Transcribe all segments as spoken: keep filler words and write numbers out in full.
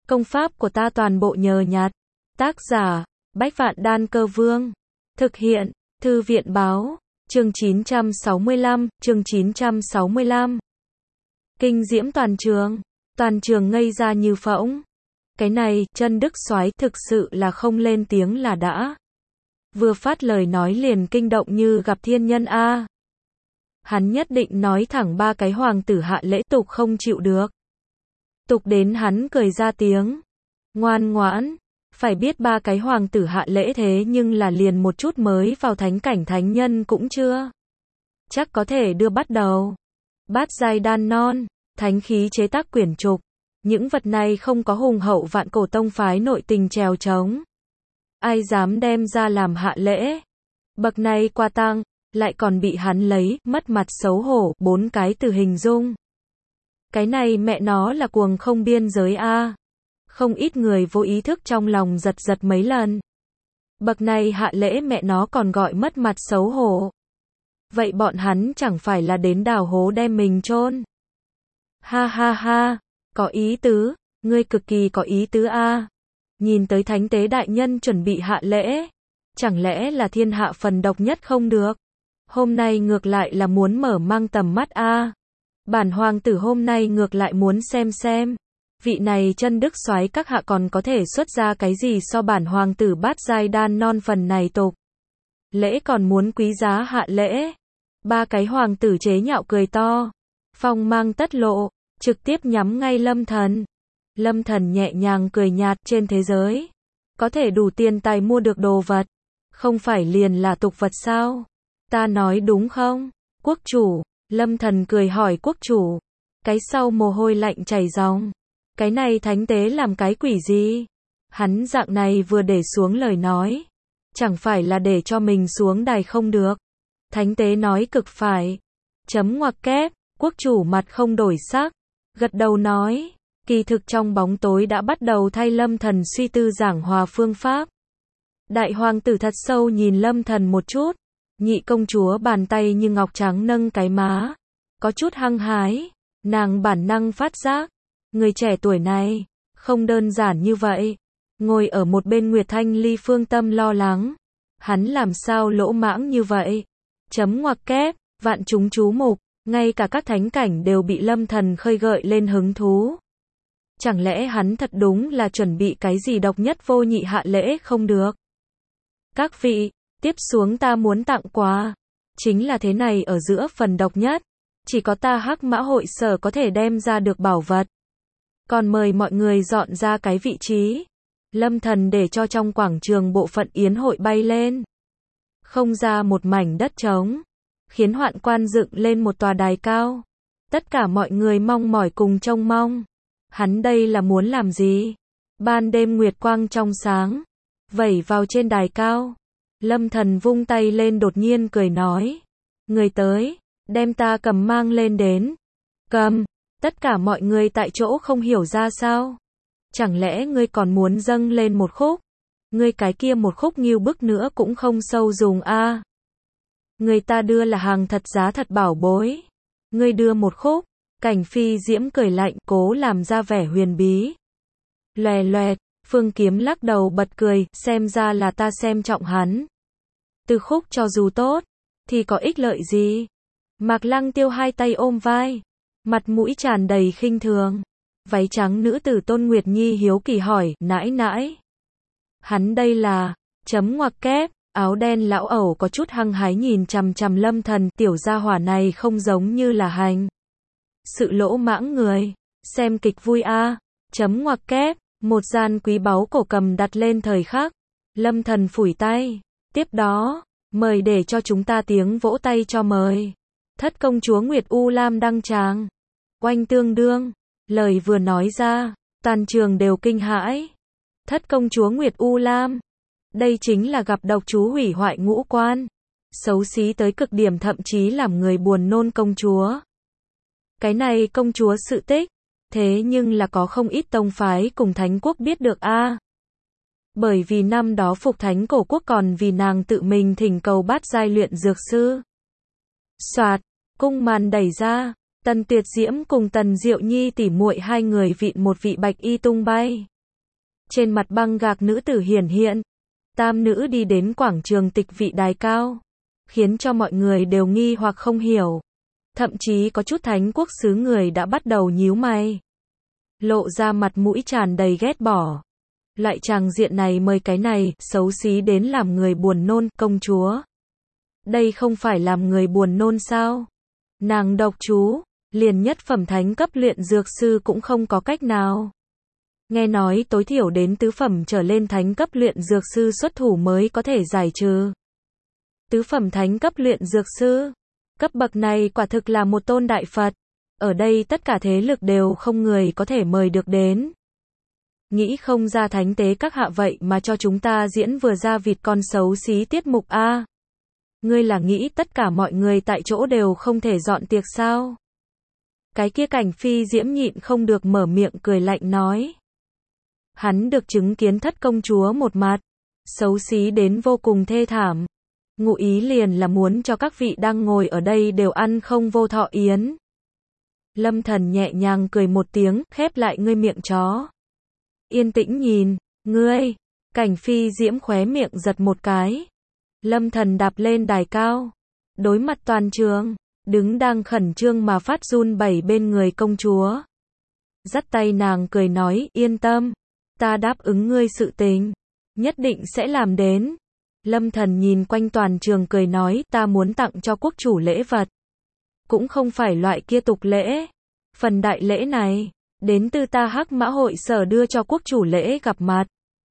Công pháp của ta toàn bộ nhờ nhặt. Tác giả, Bách Vạn Đan Cơ Vương. Thực hiện, Thư viện Báo. Chương chín trăm sáu mươi lăm, chương chín trăm sáu mươi lăm. Kinh diễm toàn trường. Toàn trường ngây ra như phỗng. Cái này, chân Đức Soái thực sự là không lên tiếng là đã. Vừa phát lời nói liền kinh động như gặp thiên nhân a. Hắn nhất định nói thẳng ba cái hoàng tử hạ lễ tục không chịu được. Tục đến hắn cười ra tiếng. Ngoan ngoãn, phải biết ba cái hoàng tử hạ lễ thế nhưng là liền một chút mới vào thánh cảnh thánh nhân cũng chưa. Chắc có thể đưa bắt đầu. Bát giai đan non, thánh khí chế tác quyển trục. Những vật này không có hùng hậu vạn cổ tông phái nội tình trèo trống. Ai dám đem ra làm hạ lễ. Bậc này qua tang, lại còn bị hắn lấy, mất mặt xấu hổ, bốn cái từ hình dung. Cái này mẹ nó là cuồng không biên giới a. Không ít người vô ý thức trong lòng giật giật mấy lần. Bậc này hạ lễ mẹ nó còn gọi mất mặt xấu hổ. Vậy bọn hắn chẳng phải là đến đào hố đem mình chôn. Ha ha ha, có ý tứ, ngươi cực kỳ có ý tứ a. Nhìn tới thánh tế đại nhân chuẩn bị hạ lễ. Chẳng lẽ là thiên hạ phần độc nhất không được? Hôm nay ngược lại là muốn mở mang tầm mắt a. Bản hoàng tử hôm nay ngược lại muốn xem xem. Vị này chân Đức Soái các hạ còn có thể xuất ra cái gì so bản hoàng tử bát giai đan non phần này tục. Lễ còn muốn quý giá hạ lễ. Ba cái hoàng tử chế nhạo cười to. Phong mang tất lộ, trực tiếp nhắm ngay Lâm Thần. Lâm Thần nhẹ nhàng cười nhạt, trên thế giới. Có thể đủ tiền tài mua được đồ vật. Không phải liền là tục vật sao? Ta nói đúng không? Quốc chủ. Lâm Thần cười hỏi quốc chủ. Cái sau mồ hôi lạnh chảy ròng. Cái này thánh tế làm cái quỷ gì? Hắn dạng này vừa để xuống lời nói. Chẳng phải là để cho mình xuống đài không được. Thánh tế nói cực phải. Chấm ngoặc kép, quốc chủ mặt không đổi sắc. Gật đầu nói. Kỳ thực trong bóng tối đã bắt đầu thay Lâm Thần suy tư giảng hòa phương pháp. Đại hoàng tử thật sâu nhìn Lâm Thần một chút. Nhị công chúa bàn tay như ngọc trắng nâng cái má. Có chút hăng hái. Nàng bản năng phát giác. Người trẻ tuổi này, không đơn giản như vậy. Ngồi ở một bên Nguyệt Thanh Ly phương tâm lo lắng. Hắn làm sao lỗ mãng như vậy? Chấm ngoặc kép, vạn chúng chú mục, ngay cả các thánh cảnh đều bị Lâm Thần khơi gợi lên hứng thú. Chẳng lẽ hắn thật đúng là chuẩn bị cái gì độc nhất vô nhị hạ lễ không được? Các vị, tiếp xuống ta muốn tặng quà. Chính là thế này ở giữa phần độc nhất. Chỉ có ta Hắc Mã hội sở có thể đem ra được bảo vật. Còn mời mọi người dọn ra cái vị trí. Lâm Thần để cho trong quảng trường bộ phận yến hội bay lên. Không ra một mảnh đất trống. Khiến hoạn quan dựng lên một tòa đài cao. Tất cả mọi người mong mỏi cùng trông mong. Hắn đây là muốn làm gì? Ban đêm nguyệt quang trong sáng. Vẩy vào trên đài cao. Lâm Thần vung tay lên đột nhiên cười nói. Người tới, đem ta cầm mang lên đến. Cầm. Tất cả mọi người tại chỗ không hiểu ra sao. Chẳng lẽ ngươi còn muốn dâng lên một khúc? Ngươi cái kia một khúc nghiêu bức nữa cũng không sâu dùng a. À. Người ta đưa là hàng thật giá thật bảo bối. Ngươi đưa một khúc. Cảnh Phi Diễm cười lạnh, cố làm ra vẻ huyền bí. Lòe loẹt, Phương Kiếm lắc đầu bật cười, xem ra là ta xem trọng hắn. Từ khúc cho dù tốt, thì có ích lợi gì? Mạc Lăng Tiêu hai tay ôm vai. Mặt mũi tràn đầy khinh thường. Váy trắng nữ tử Tôn Nguyệt Nhi hiếu kỳ hỏi, nãi nãi. Hắn đây là, chấm ngoặc kép, áo đen lão ẩu có chút hăng hái nhìn chằm chằm Lâm Thần, tiểu gia hỏa này không giống như là hành. Sự lỗ mãng người, xem kịch vui a. À. Chấm ngoặc kép, một gian quý báu cổ cầm đặt lên thời khắc. Lâm Thần phủi tay. Tiếp đó, mời để cho chúng ta tiếng vỗ tay cho mời. Thất công chúa Nguyệt U Lam đăng tràng. Oanh tương đương. Lời vừa nói ra, toàn trường đều kinh hãi. Thất công chúa Nguyệt U Lam. Đây chính là gặp độc chú hủy hoại ngũ quan. Xấu xí tới cực điểm thậm chí làm người buồn nôn công chúa. Cái này công chúa sự tích. Thế nhưng là có không ít tông phái cùng thánh quốc biết được a. À. Bởi vì năm đó phục thánh cổ quốc còn vì nàng tự mình thỉnh cầu bát giai luyện dược sư. Soạt, cung màn đẩy ra. Tần Tuyệt Diễm cùng Tần Diệu Nhi tỉ muội hai người vịn một vị bạch y tung bay. Trên mặt băng gạc nữ tử hiển hiện. Tam nữ đi đến quảng trường tịch vị đài cao, khiến cho mọi người đều nghi hoặc không hiểu. Thậm chí có chút thánh quốc xứ người đã bắt đầu nhíu mày, lộ ra mặt mũi tràn đầy ghét bỏ. Loại tràng diện này mời cái này, xấu xí đến làm người buồn nôn, công chúa. Đây không phải làm người buồn nôn sao? Nàng độc chú, liền nhất phẩm thánh cấp luyện dược sư cũng không có cách nào. Nghe nói tối thiểu đến tứ phẩm trở lên thánh cấp luyện dược sư xuất thủ mới có thể giải trừ. Tứ phẩm thánh cấp luyện dược sư, cấp bậc này quả thực là một tôn đại Phật. Ở đây tất cả thế lực đều không người có thể mời được đến. Nghĩ không ra thánh tế các hạ vậy mà cho chúng ta diễn vừa ra vịt con xấu xí tiết mục a. Ngươi là nghĩ tất cả mọi người tại chỗ đều không thể dọn tiệc sao? Cái kia Cảnh Phi Diễm nhịn không được mở miệng cười lạnh nói. Hắn được chứng kiến thất công chúa một mặt, xấu xí đến vô cùng thê thảm. Ngụ ý liền là muốn cho các vị đang ngồi ở đây đều ăn không vô thọ yến. Lâm Thần nhẹ nhàng cười một tiếng, khép lại ngươi miệng chó. Yên tĩnh nhìn, ngươi. Cảnh Phi Diễm khóe miệng giật một cái. Lâm Thần đạp lên đài cao, đối mặt toàn trường, đứng đang khẩn trương mà phát run bẩy bên người công chúa. Dắt tay nàng cười nói, yên tâm, ta đáp ứng ngươi sự tình, nhất định sẽ làm đến. Lâm Thần nhìn quanh toàn trường cười nói, ta muốn tặng cho quốc chủ lễ vật. Cũng không phải loại kia tục lễ. Phần đại lễ này, đến từ ta Hắc Mã hội sở đưa cho quốc chủ lễ gặp mặt.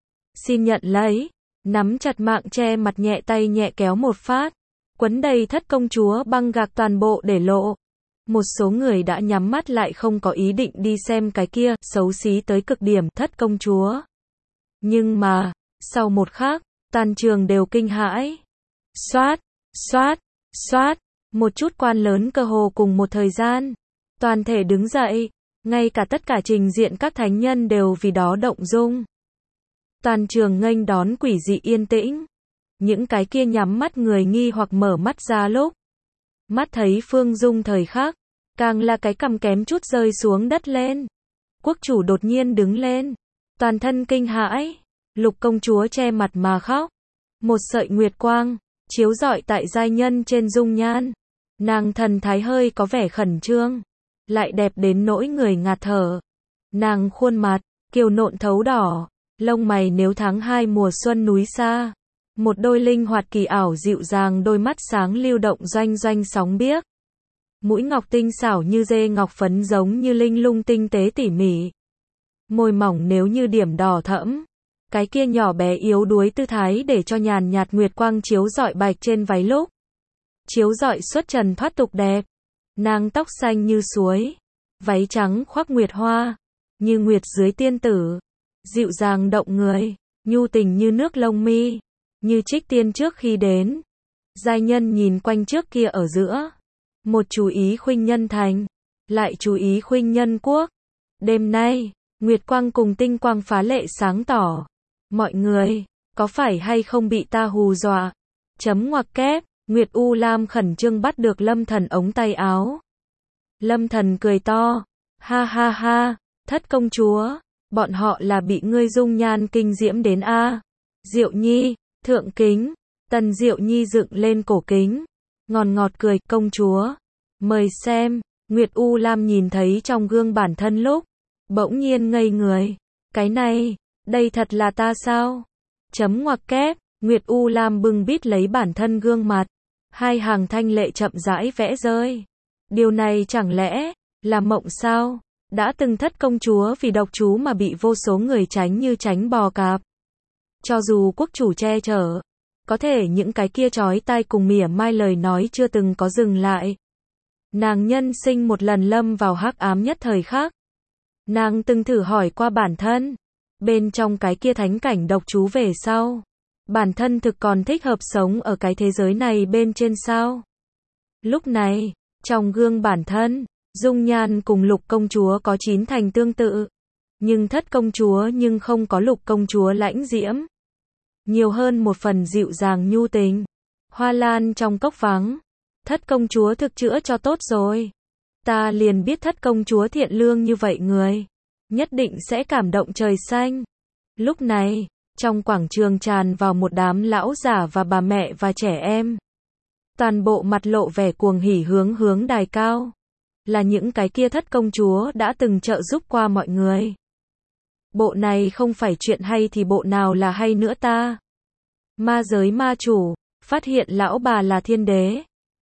Xin nhận lấy. Nắm chặt mạng che mặt nhẹ tay nhẹ kéo một phát. Quấn đầy thất công chúa băng gạc toàn bộ để lộ. Một số người đã nhắm mắt lại không có ý định đi xem cái kia, xấu xí tới cực điểm, thất công chúa. Nhưng mà, sau một khắc, toàn trường đều kinh hãi. Xoát, xoát, xoát, một chút quan lớn cơ hồ cùng một thời gian. Toàn thể đứng dậy, ngay cả tất cả trình diện các thánh nhân đều vì đó động dung. Toàn trường nghênh đón quỷ dị yên tĩnh. Những cái kia nhắm mắt người nghi hoặc mở mắt ra lúc. Mắt thấy Phương Dung thời khắc, càng là cái cằm kém chút rơi xuống đất lên. Quốc chủ đột nhiên đứng lên, toàn thân kinh hãi, Lục công chúa che mặt mà khóc. Một sợi nguyệt quang, chiếu rọi tại giai nhân trên dung nhan. Nàng thần thái hơi có vẻ khẩn trương, lại đẹp đến nỗi người ngạt thở. Nàng khuôn mặt, kiều nộn thấu đỏ, lông mày nếu tháng hai mùa xuân núi xa. Một đôi linh hoạt kỳ ảo dịu dàng đôi mắt sáng lưu động doanh doanh sóng biếc. Mũi ngọc tinh xảo như dê ngọc phấn giống như linh lung tinh tế tỉ mỉ. Môi mỏng nếu như điểm đỏ thẫm. Cái kia nhỏ bé yếu đuối tư thái để cho nhàn nhạt nguyệt quang chiếu rọi bạch trên váy lúc. Chiếu rọi xuất trần thoát tục đẹp. Nàng tóc xanh như suối. Váy trắng khoác nguyệt hoa. Như nguyệt dưới tiên tử. Dịu dàng động người. Nhu tình như nước lông mi. Như trích tiên trước khi đến. Giai nhân nhìn quanh trước kia ở giữa. Một chú ý khuynh nhân thành. Lại chú ý khuynh nhân quốc. Đêm nay, nguyệt quang cùng tinh quang phá lệ sáng tỏ. Mọi người, có phải hay không bị ta hù dọa? Chấm ngoặc kép, Nguyệt U Lam khẩn trương bắt được Lâm Thần ống tay áo. Lâm Thần cười to. Ha ha ha, thất công chúa, bọn họ là bị ngươi dung nhan kinh diễm đến a. Diệu Nhi, thượng kính, Tần Diệu Nhi dựng lên cổ kính. Ngọt ngọt cười, công chúa. Mời xem, Nguyệt U Lam nhìn thấy trong gương bản thân lúc. Bỗng nhiên ngây người. Cái này, đây thật là ta sao? Chấm ngoặc kép, Nguyệt U Lam bưng bít lấy bản thân gương mặt. Hai hàng thanh lệ chậm rãi vẽ rơi. Điều này chẳng lẽ là mộng sao? Đã từng thất công chúa vì độc chú mà bị vô số người tránh như tránh bò cạp. Cho dù quốc chủ che chở, có thể những cái kia chói tai cùng mỉa mai lời nói chưa từng có dừng lại. Nàng nhân sinh một lần lâm vào hắc ám nhất thời khắc. Nàng từng thử hỏi qua bản thân, bên trong cái kia thánh cảnh độc chú về sau, bản thân thực còn thích hợp sống ở cái thế giới này bên trên sao? Lúc này, trong gương bản thân, dung nhan cùng Lục công chúa có chín thành tương tự, nhưng thất công chúa nhưng không có Lục công chúa lãnh diễm. Nhiều hơn một phần dịu dàng nhu tình. Hoa lan trong cốc vắng, thất công chúa thực chữa cho tốt rồi. Ta liền biết thất công chúa thiện lương như vậy người, nhất định sẽ cảm động trời xanh. Lúc này, trong quảng trường tràn vào một đám lão giả và bà mẹ và trẻ em. Toàn bộ mặt lộ vẻ cuồng hỉ hướng hướng đài cao. Là những cái kia thất công chúa đã từng trợ giúp qua mọi người. Bộ này không phải chuyện hay thì bộ nào là hay nữa ta? Ma giới ma chủ, phát hiện lão bà là thiên đế.